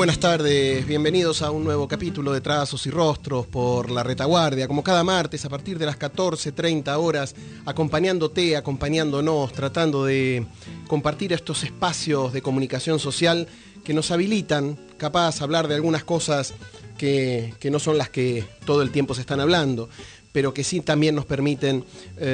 Muy buenas tardes, bienvenidos a un nuevo capítulo de Trazos y Rostros por La Retaguardia, como cada martes a partir de las 14:30 horas, acompañándote, acompañándonos, tratando de compartir estos espacios de comunicación social que nos habilitan, capaz, a hablar de algunas cosas que no son las que todo el tiempo se están hablando, pero que sí también nos permiten,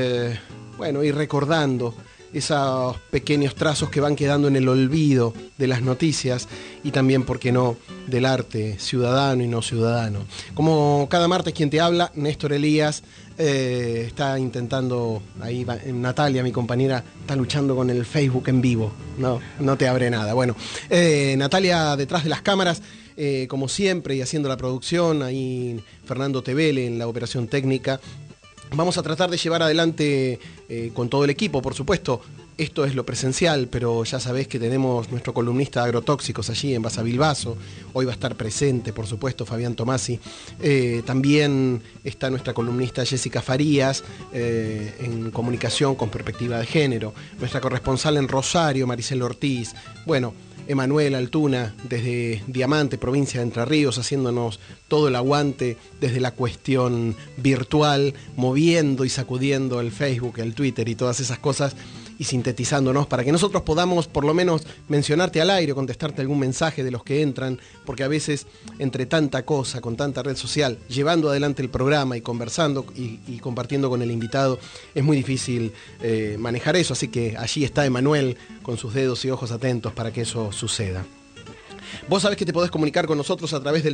ir recordando esos pequeños trazos que van quedando en el olvido de las noticias y también, ¿por qué no?, del arte ciudadano y no ciudadano. Como cada martes, quien te habla, Néstor Elías, está intentando, ahí Natalia, mi compañera, está luchando con el Facebook en vivo, no te abre nada. Bueno, Natalia detrás de las cámaras, como siempre, y haciendo la producción, ahí Fernando Tevele en la operación técnica. Vamos a tratar de llevar adelante con todo el equipo, por supuesto. Esto es lo presencial, pero ya sabés que tenemos nuestro columnista de agrotóxicos allí en Basavilbaso. Hoy va a estar presente, por supuesto, Fabián Tomasi. También está nuestra columnista Jessica Farías en comunicación con perspectiva de género. Nuestra corresponsal en Rosario, Maricel Ortiz. Bueno, Emanuel Altuna, desde Diamante, provincia de Entre Ríos, haciéndonos todo el aguante desde la cuestión virtual, moviendo y sacudiendo el Facebook, el Twitter y todas esas cosas, y sintetizándonos para que nosotros podamos por lo menos mencionarte al aire o contestarte algún mensaje de los que entran, porque a veces entre tanta cosa, con tanta red social, llevando adelante el programa y conversando y compartiendo con el invitado, es muy difícil manejar eso, así que allí está Emanuel con sus dedos y ojos atentos para que eso suceda. Vos sabés que te podés comunicar con nosotros a través del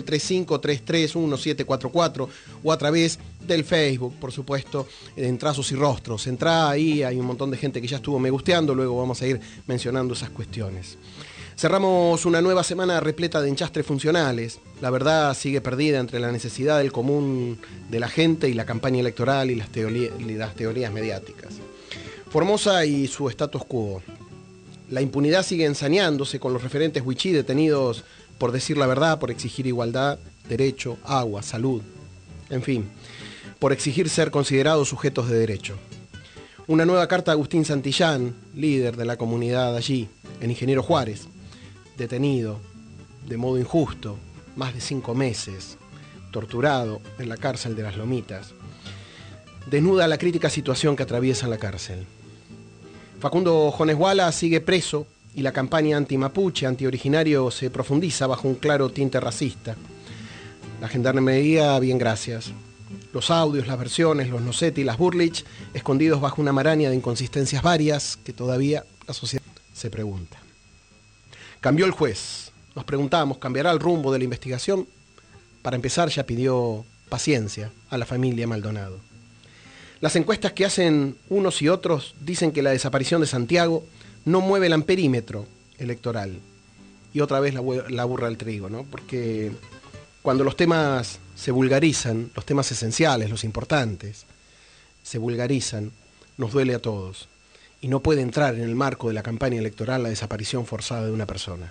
35331744 o a través del Facebook, por supuesto, en Trazos y Rostros. Entrá ahí, hay un montón de gente que ya estuvo me gusteando, luego vamos a ir mencionando esas cuestiones. Cerramos una nueva semana repleta de enchastres funcionales. La verdad sigue perdida entre la necesidad del común de la gente y la campaña electoral y las teorías mediáticas. Formosa y su status quo. La impunidad sigue ensañándose con los referentes wichí detenidos por decir la verdad, por exigir igualdad, derecho, agua, salud, en fin, por exigir ser considerados sujetos de derecho. Una nueva carta de Agustín Santillán, líder de la comunidad allí, en Ingeniero Juárez, detenido de modo injusto, más de 5 meses, torturado en la cárcel de las Lomitas, desnuda la crítica situación que atraviesa en la cárcel. Facundo Jones Wala sigue preso y la campaña anti-mapuche, anti-originario se profundiza bajo un claro tinte racista. La gendarmería, bien gracias. Los audios, las versiones, los Nocetti y las Burlich, escondidos bajo una maraña de inconsistencias varias que todavía la sociedad se pregunta. Cambió el juez. Nos preguntamos, ¿cambiará el rumbo de la investigación? Para empezar, ya pidió paciencia a la familia Maldonado. Las encuestas que hacen unos y otros dicen que la desaparición de Santiago no mueve el amperímetro electoral. Y otra vez la burra al trigo, ¿no? Porque cuando los temas se vulgarizan, los temas esenciales, los importantes, se vulgarizan, nos duele a todos. Y no puede entrar en el marco de la campaña electoral la desaparición forzada de una persona.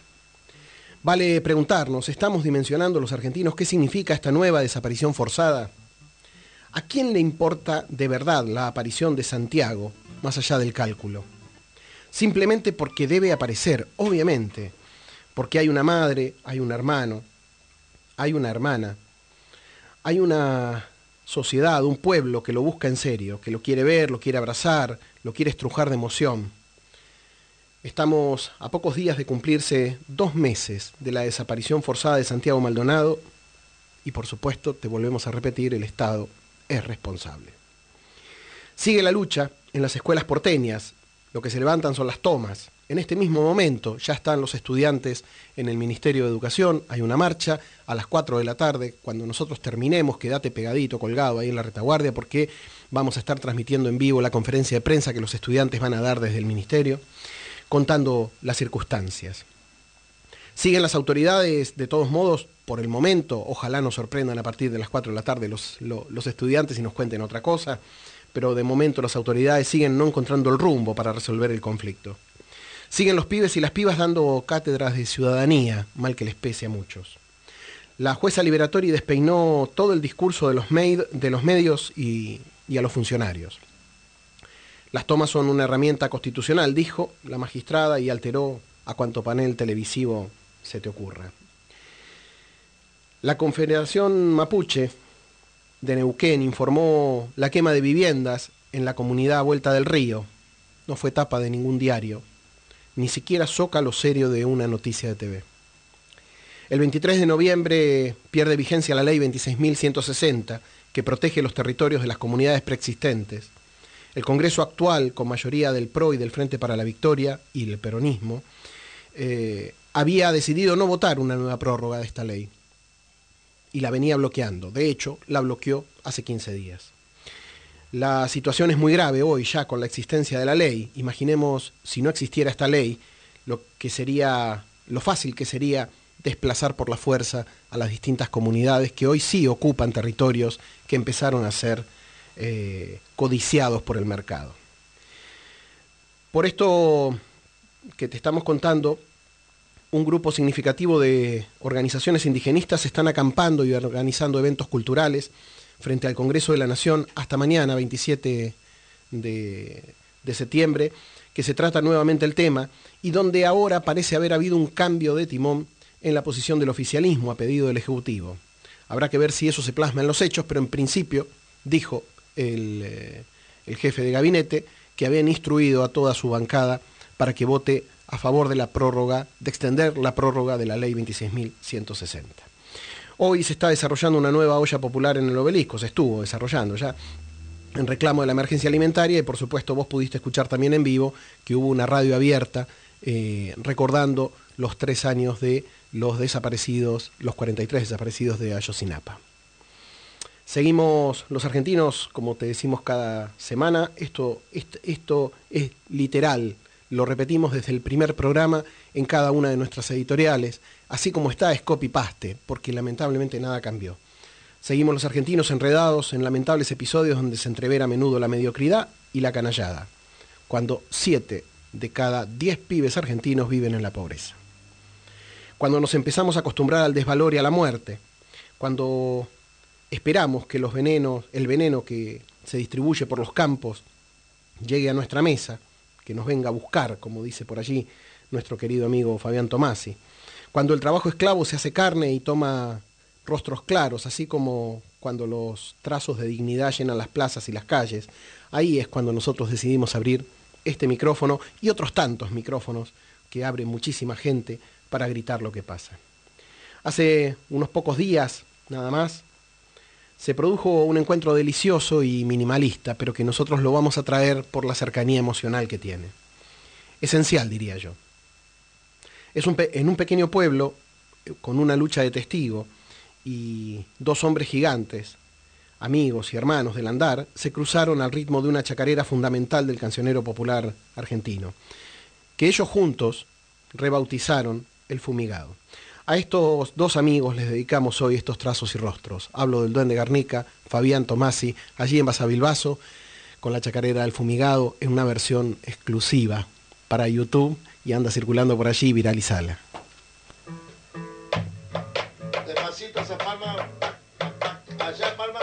Vale preguntarnos, ¿estamos dimensionando los argentinos qué significa esta nueva desaparición forzada? ¿A quién le importa de verdad la aparición de Santiago, más allá del cálculo? Simplemente porque debe aparecer, obviamente, porque hay una madre, hay un hermano, hay una hermana, hay una sociedad, un pueblo que lo busca en serio, que lo quiere ver, lo quiere abrazar, lo quiere estrujar de emoción. Estamos a pocos días de cumplirse 2 meses de la desaparición forzada de Santiago Maldonado y, por supuesto, te volvemos a repetir, el Estado es responsable. Sigue la lucha en las escuelas porteñas. Lo que se levantan son las tomas. En este mismo momento ya están los estudiantes en el Ministerio de Educación. Hay una marcha a las 4 de la tarde. Cuando nosotros terminemos, quédate pegadito, colgado ahí en la retaguardia, porque vamos a estar transmitiendo en vivo la conferencia de prensa que los estudiantes van a dar desde el Ministerio, contando las circunstancias. Siguen las autoridades, de todos modos, por el momento, ojalá nos sorprendan a partir de las 4 de la tarde los estudiantes y nos cuenten otra cosa, pero de momento las autoridades siguen no encontrando el rumbo para resolver el conflicto. Siguen los pibes y las pibas dando cátedras de ciudadanía, mal que les pese a muchos. La jueza Liberatori despeinó todo el discurso de los medios y a los funcionarios. Las tomas son una herramienta constitucional, dijo la magistrada, y alteró a cuanto panel televisivo se te ocurra. La Confederación Mapuche de Neuquén informó la quema de viviendas en la comunidad Vuelta del Río. No fue tapa de ningún diario, ni siquiera zócalo serio de una noticia de TV. El 23 de noviembre pierde vigencia la ley 26.160, que protege los territorios de las comunidades preexistentes. El Congreso actual, con mayoría del PRO y del Frente para la Victoria y el peronismo, había decidido no votar una nueva prórroga de esta ley y la venía bloqueando. De hecho, la bloqueó hace 15 días. La situación es muy grave hoy ya con la existencia de la ley. Imaginemos si no existiera esta ley, lo fácil que sería desplazar por la fuerza a las distintas comunidades que hoy sí ocupan territorios que empezaron a ser codiciados por el mercado. Por esto que te estamos contando, un grupo significativo de organizaciones indigenistas están acampando y organizando eventos culturales frente al Congreso de la Nación hasta mañana, 27 de septiembre, que se trata nuevamente el tema y donde ahora parece haber habido un cambio de timón en la posición del oficialismo a pedido del Ejecutivo. Habrá que ver si eso se plasma en los hechos, pero en principio dijo el jefe de gabinete que habían instruido a toda su bancada para que vote a favor de la prórroga, de extender la prórroga de la ley 26.160. Hoy se está desarrollando una nueva olla popular en el Obelisco, se estuvo desarrollando ya en reclamo de la emergencia alimentaria y por supuesto vos pudiste escuchar también en vivo que hubo una radio abierta recordando los 3 años de los desaparecidos, los 43 desaparecidos de Ayotzinapa. Seguimos los argentinos, como te decimos cada semana, esto es literal, lo repetimos desde el primer programa en cada una de nuestras editoriales, así como está es copy-paste, porque lamentablemente nada cambió. Seguimos los argentinos enredados en lamentables episodios donde se entrevera a menudo la mediocridad y la canallada, cuando 7 de cada 10 pibes argentinos viven en la pobreza. Cuando nos empezamos a acostumbrar al desvalor y a la muerte, cuando esperamos que el veneno que se distribuye por los campos llegue a nuestra mesa, que nos venga a buscar, como dice por allí nuestro querido amigo Fabián Tomasi. Cuando el trabajo esclavo se hace carne y toma rostros claros, así como cuando los trazos de dignidad llenan las plazas y las calles, ahí es cuando nosotros decidimos abrir este micrófono y otros tantos micrófonos que abre muchísima gente para gritar lo que pasa. Hace unos pocos días, nada más, se produjo un encuentro delicioso y minimalista, pero que nosotros lo vamos a traer por la cercanía emocional que tiene. Esencial, diría yo. En un pequeño pueblo, con una lucha de testigo, y 2 hombres gigantes, amigos y hermanos del andar, se cruzaron al ritmo de una chacarera fundamental del cancionero popular argentino, que ellos juntos rebautizaron El Fumigado. A estos 2 amigos les dedicamos hoy estos trazos y rostros. Hablo del Duende Garnica, Fabián Tomasi, allí en Basavilbaso, con la chacarera del Fumigado, en una versión exclusiva para YouTube y anda circulando por allí, viralizala. Despacito esa palma, allá palma.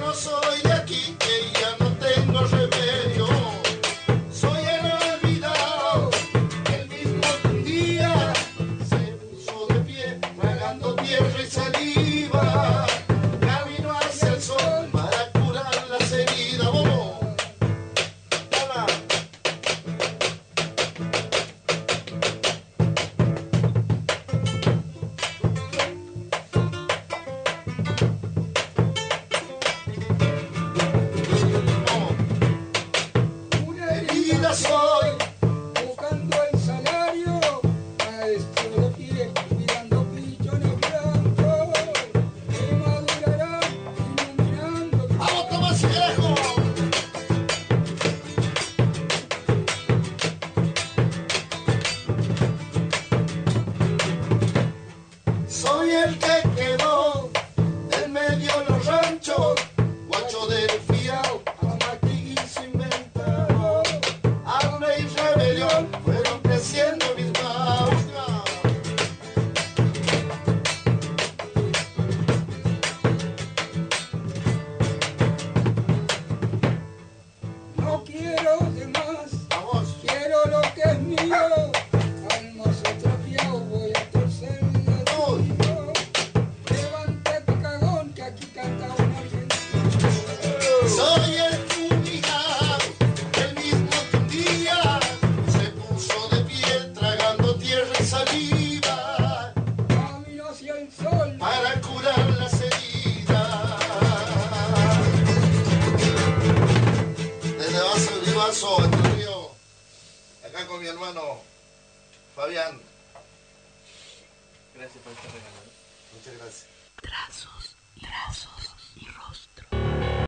Soy el olvidado. que quedó en medio de los ranchos, guacho del fiao, Amatí y su inventado, hambre y rebelión fueron creciendo mis manos. No quiero de más, Vamos. quiero lo que es mío. Al mozo trafiado voy a torcer la tuyo. Levántate, cagón, que aquí canta un argentino. Soy el fumigado, el mismo que un día se puso de pie tragando tierra y saliva Camino hacia el sol. para curar las heridas. Desde Vaso Vivazo, Entre Ríos, acá con mi hermano Fabián. Gracias por este regalo. Muchas gracias. Trazos y rostro.